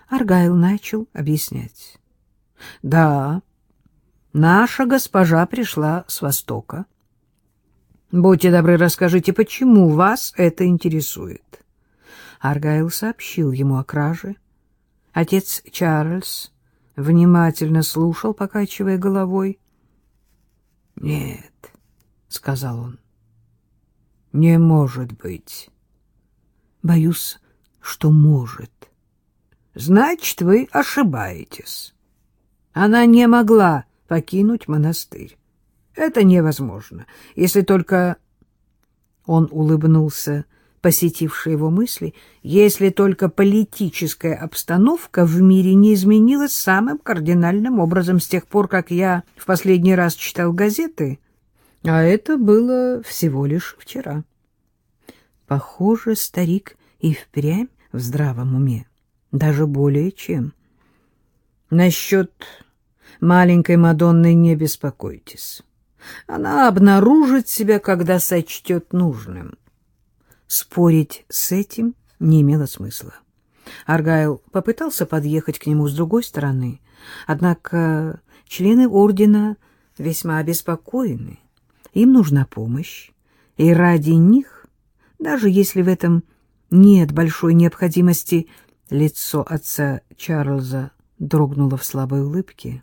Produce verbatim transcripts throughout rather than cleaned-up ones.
Аргайл начал объяснять. — Да, наша госпожа пришла с Востока. Будьте добры, расскажите, почему вас это интересует? Аргайл сообщил ему о краже. Отец Чарльз внимательно слушал, покачивая головой. — Нет, — сказал он, — не может быть. — Боюсь, что может. — Значит, вы ошибаетесь. Она не могла покинуть монастырь. Это невозможно, если только... Он улыбнулся, посетившей его мысли, если только политическая обстановка в мире не изменилась самым кардинальным образом с тех пор, как я в последний раз читал газеты, а это было всего лишь вчера. Похоже, старик и впрямь в здравом уме, даже более чем. Насчет маленькой Мадонны не беспокойтесь. Она обнаружит себя, когда сочтет нужным. Спорить с этим не имело смысла. Аргайл попытался подъехать к нему с другой стороны, однако члены ордена весьма обеспокоены. Им нужна помощь, и ради них, даже если в этом нет большой необходимости, лицо отца Чарльза дрогнуло в слабой улыбке.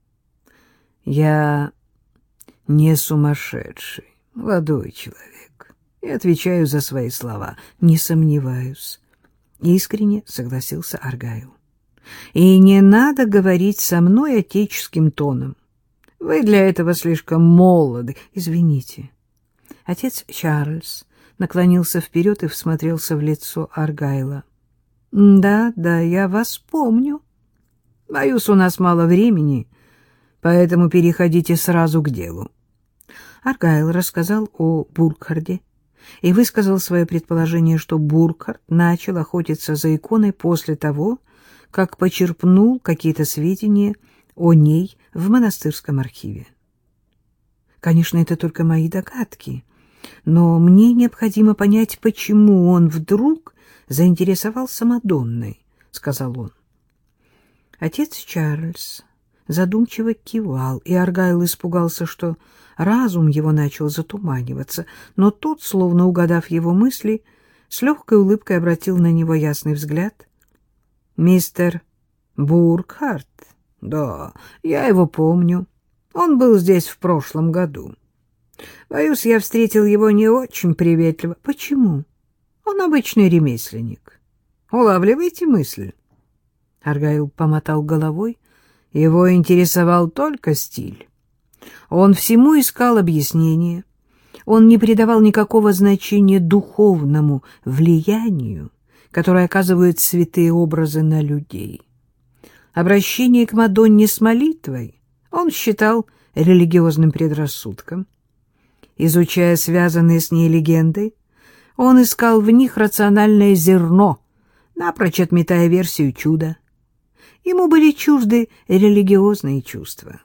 «Я не сумасшедший, молодой человек, и отвечаю за свои слова, не сомневаюсь», — искренне согласился Аргайл. «И не надо говорить со мной отеческим тоном. Вы для этого слишком молоды. Извините». Отец Чарльз наклонился вперед и всмотрелся в лицо Аргайла. «Да, да, я вас помню. Боюсь, у нас мало времени, поэтому переходите сразу к делу». Аргайл рассказал о Буркхарде и высказал свое предположение, что Буркхард начал охотиться за иконой после того, как почерпнул какие-то сведения о ней в монастырском архиве. Конечно, это только мои догадки, но мне необходимо понять, почему он вдруг заинтересовался Мадонной, — сказал он. Отец Чарльз задумчиво кивал, и Аргайл испугался, что разум его начал затуманиваться, но тот, словно угадав его мысли, с легкой улыбкой обратил на него ясный взгляд. — Мистер Буркхард? Да, я его помню. Он был здесь в прошлом году. Боюсь, я встретил его не очень приветливо. Почему? Он обычный ремесленник. Улавливаете мысль? Аргайл помотал головой. Его интересовал только стиль. Он всему искал объяснение. Он не придавал никакого значения духовному влиянию, которое оказывают святые образы на людей. Обращение к Мадонне с молитвой он считал религиозным предрассудком. Изучая связанные с ней легенды, он искал в них рациональное зерно, напрочь отметая версию чуда. Ему были чужды религиозные чувства.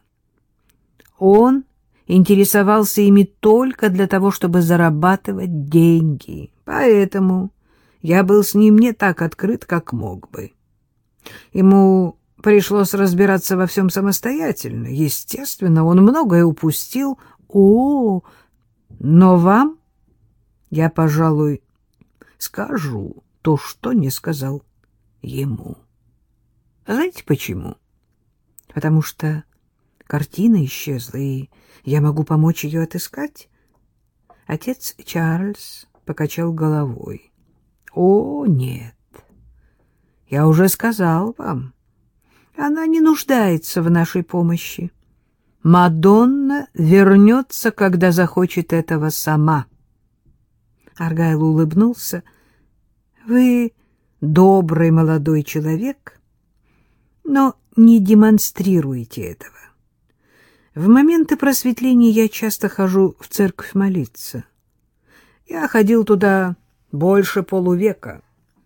Он интересовался ими только для того, чтобы зарабатывать деньги, поэтому я был с ним не так открыт, как мог бы. Ему пришлось разбираться во всем самостоятельно. Естественно, он многое упустил. О, но вам я, пожалуй, скажу то, что не сказал ему. Знаете почему? Потому что картина исчезла, и я могу помочь ее отыскать. Отец Чарльз покачал головой. О, нет, я уже сказал вам, она не нуждается в нашей помощи. Мадонна вернется, когда захочет этого сама. Аргайл улыбнулся. Вы добрый молодой человек, но не демонстрируете этого. В моменты просветления я часто хожу в церковь молиться. Я ходил туда больше полувека.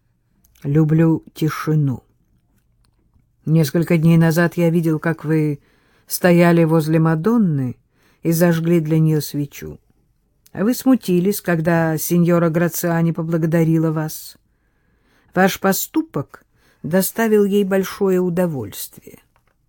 Люблю тишину. Несколько дней назад я видел, как вы стояли возле Мадонны и зажгли для нее свечу. А вы смутились, когда сеньора Грациани поблагодарила вас. Ваш поступок доставил ей большое удовольствие.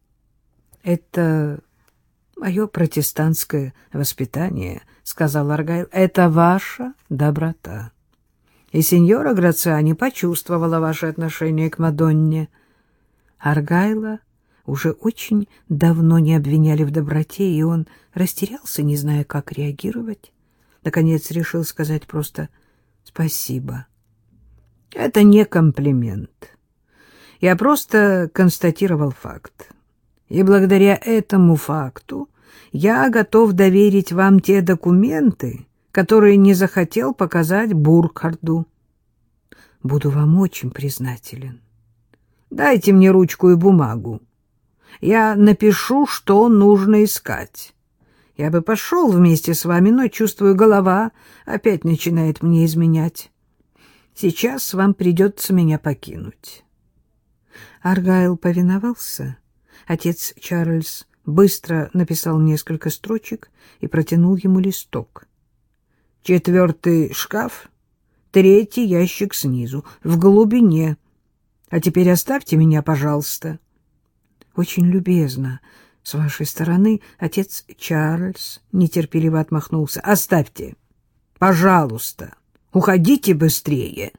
«Это мое протестантское воспитание», — сказал Аргайл. «Это ваша доброта. И сеньора Грациани почувствовала ваше отношение к Мадонне». Аргайла уже очень давно не обвиняли в доброте, и он растерялся, не зная, как реагировать. Наконец решил сказать просто «спасибо». «Это не комплимент. Я просто констатировал факт. И благодаря этому факту я готов доверить вам те документы, которые не захотел показать Буркхарду. Буду вам очень признателен. Дайте мне ручку и бумагу. Я напишу, что нужно искать. Я бы пошел вместе с вами, но, чувствую, голова опять начинает мне изменять. Сейчас вам придется меня покинуть». Аргайл повиновался. Отец Чарльз быстро написал несколько строчек и протянул ему листок. «Четвертый шкаф, третий ящик снизу, в глубине. А теперь оставьте меня, пожалуйста». «Очень любезно с вашей стороны», — отец Чарльз нетерпеливо отмахнулся. «Оставьте, пожалуйста, уходите быстрее».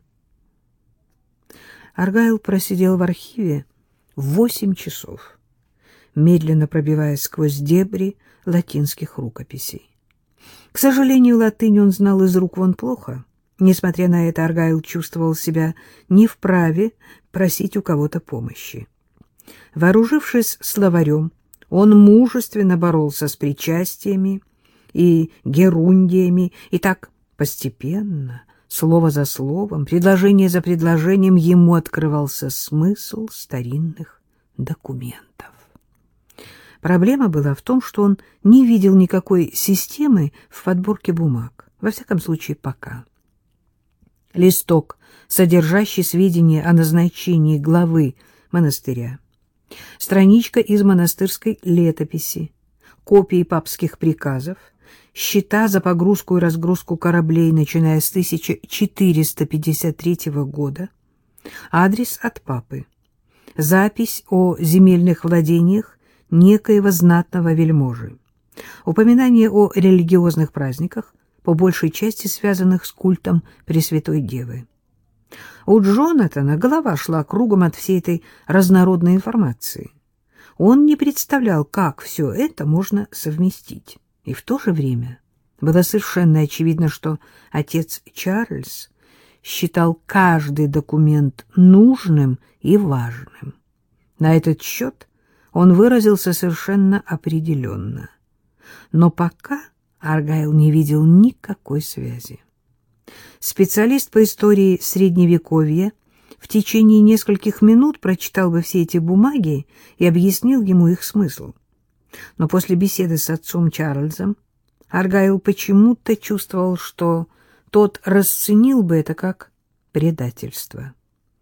Аргайл просидел в архиве восемь часов, медленно пробиваясь сквозь дебри латинских рукописей. К сожалению, латынь он знал из рук вон плохо. Несмотря на это, Аргайл чувствовал себя не вправе просить у кого-то помощи. Вооружившись словарем, он мужественно боролся с причастиями и герундиями, и так постепенно, слово за словом, предложение за предложением ему открывался смысл старинных документов. Проблема была в том, что он не видел никакой системы в подборке бумаг, во всяком случае пока. Листок, содержащий сведения о назначении главы монастыря, страничка из монастырской летописи, копии папских приказов, счета за погрузку и разгрузку кораблей, начиная с тысяча четыреста пятьдесят третьего года, адрес от папы, запись о земельных владениях некоего знатного вельможи, упоминание о религиозных праздниках, по большей части связанных с культом Пресвятой Девы. У Джонатана голова шла кругом от всей этой разнородной информации. Он не представлял, как все это можно совместить. И в то же время было совершенно очевидно, что отец Чарльз считал каждый документ нужным и важным. На этот счет он выразился совершенно определенно. Но пока Аргайл не видел никакой связи. Специалист по истории Средневековья в течение нескольких минут прочитал бы все эти бумаги и объяснил ему их смысл. Но после беседы с отцом Чарльзом Аргайл почему-то чувствовал, что тот расценил бы это как предательство.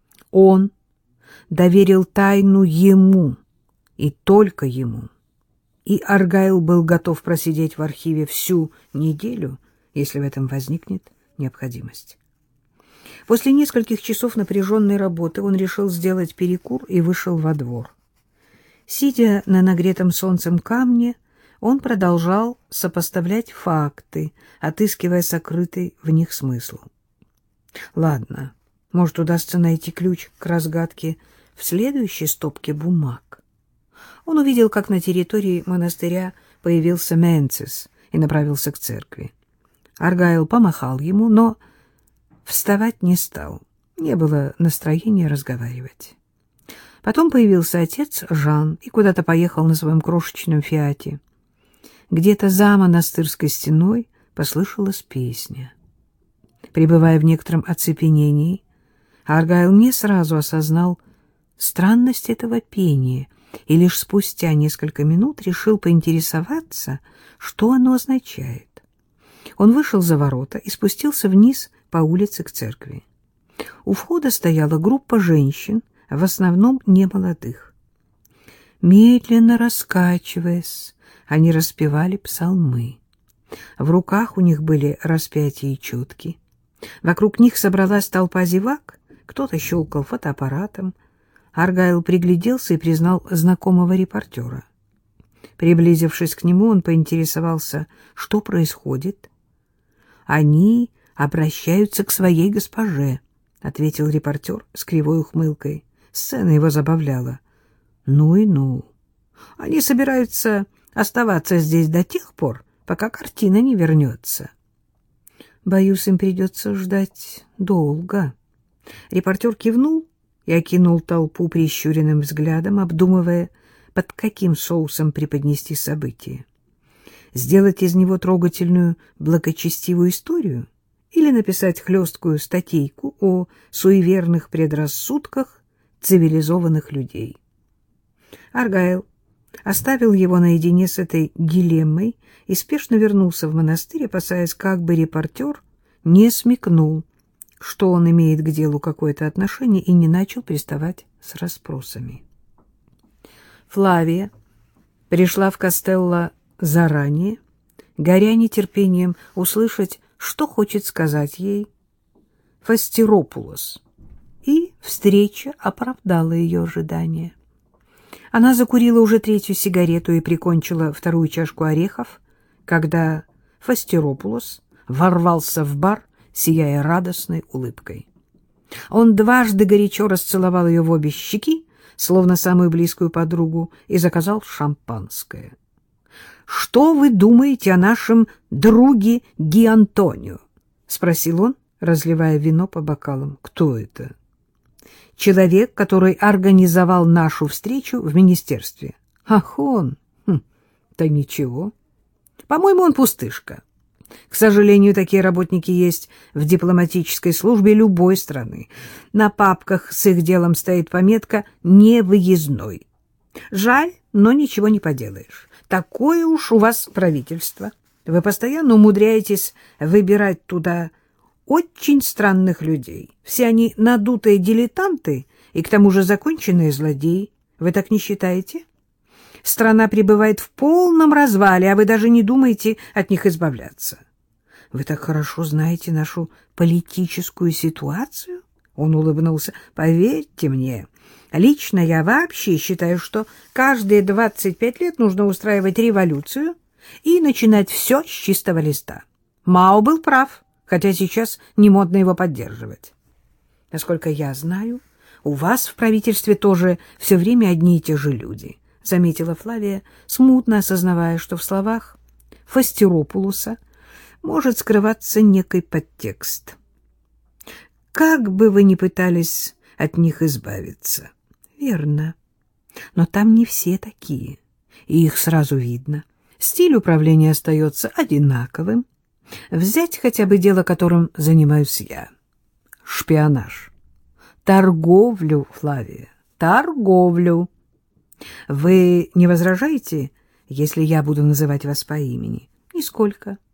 Он доверил тайну ему, и только ему. И Аргайл был готов просидеть в архиве всю неделю, если в этом возникнет необходимость. После нескольких часов напряженной работы он решил сделать перекур и вышел во двор. Сидя на нагретом солнцем камне, он продолжал сопоставлять факты, отыскивая сокрытый в них смысл. Ладно, может, удастся найти ключ к разгадке в следующей стопке бумаг. Он увидел, как на территории монастыря появился Менцис и направился к церкви. Аргайл помахал ему, но вставать не стал. Не было настроения разговаривать. Потом появился отец Жан и куда-то поехал на своем крошечном фиате. Где-то за монастырской стеной послышалась песня. Пребывая в некотором оцепенении, Аргайл не сразу осознал странность этого пения и лишь спустя несколько минут решил поинтересоваться, что оно означает. Он вышел за ворота и спустился вниз по улице к церкви. У входа стояла группа женщин, в основном немолодых. Медленно раскачиваясь, они распевали псалмы. В руках у них были распятия и четки. Вокруг них собралась толпа зевак, кто-то щелкал фотоаппаратом, Аргайл пригляделся и признал знакомого репортера. Приблизившись к нему, он поинтересовался, что происходит. «Они обращаются к своей госпоже», — ответил репортер с кривой ухмылкой. Сцена его забавляла. «Ну и ну. Они собираются оставаться здесь до тех пор, пока картина не вернется». «Боюсь, им придется ждать долго». Репортер кивнул и окинул толпу прищуренным взглядом, обдумывая, под каким соусом преподнести события. Сделать из него трогательную, благочестивую историю или написать хлесткую статейку о суеверных предрассудках цивилизованных людей. Аргайл оставил его наедине с этой дилеммой и спешно вернулся в монастырь, опасаясь, как бы репортер не смекнул, что он имеет к делу какое-то отношение, и не начал приставать с расспросами. Флавия пришла в Костелло заранее, горя нетерпением услышать, что хочет сказать ей Фастиропулос, и встреча оправдала ее ожидания. Она закурила уже третью сигарету и прикончила вторую чашку орехов, когда Фастиропулос ворвался в бар, сияя радостной улыбкой. Он дважды горячо расцеловал ее в обе щеки, словно самую близкую подругу, и заказал шампанское. — Что вы думаете о нашем друге Ги-Антонио? — спросил он, разливая вино по бокалам. — Кто это? — Человек, который организовал нашу встречу в министерстве. — Ах, он! Хм, да ничего. По-моему, он пустышка. К сожалению, такие работники есть в дипломатической службе любой страны. На папках с их делом стоит пометка «невыездной». Жаль, но ничего не поделаешь. Такое уж у вас правительство. Вы постоянно умудряетесь выбирать туда очень странных людей. Все они надутые дилетанты и к тому же законченные злодеи. Вы так не считаете? Страна пребывает в полном развале, а вы даже не думаете от них избавляться. Вы так хорошо знаете нашу политическую ситуацию? Он улыбнулся. Поверьте мне, лично я вообще считаю, что каждые двадцать пять лет нужно устраивать революцию и начинать все с чистого листа. Мао был прав, хотя сейчас не модно его поддерживать. Насколько я знаю, у вас в правительстве тоже все время одни и те же люди, — заметила Флавия, смутно осознавая, что в словах Фастиропулоса может скрываться некий подтекст. Как бы вы ни пытались от них избавиться. Верно. Но там не все такие, и их сразу видно. Стиль управления остается одинаковым. Взять хотя бы дело, которым занимаюсь я. Шпионаж. Торговлю, Флавия, торговлю. Вы не возражаете, если я буду называть вас по имени? Нисколько.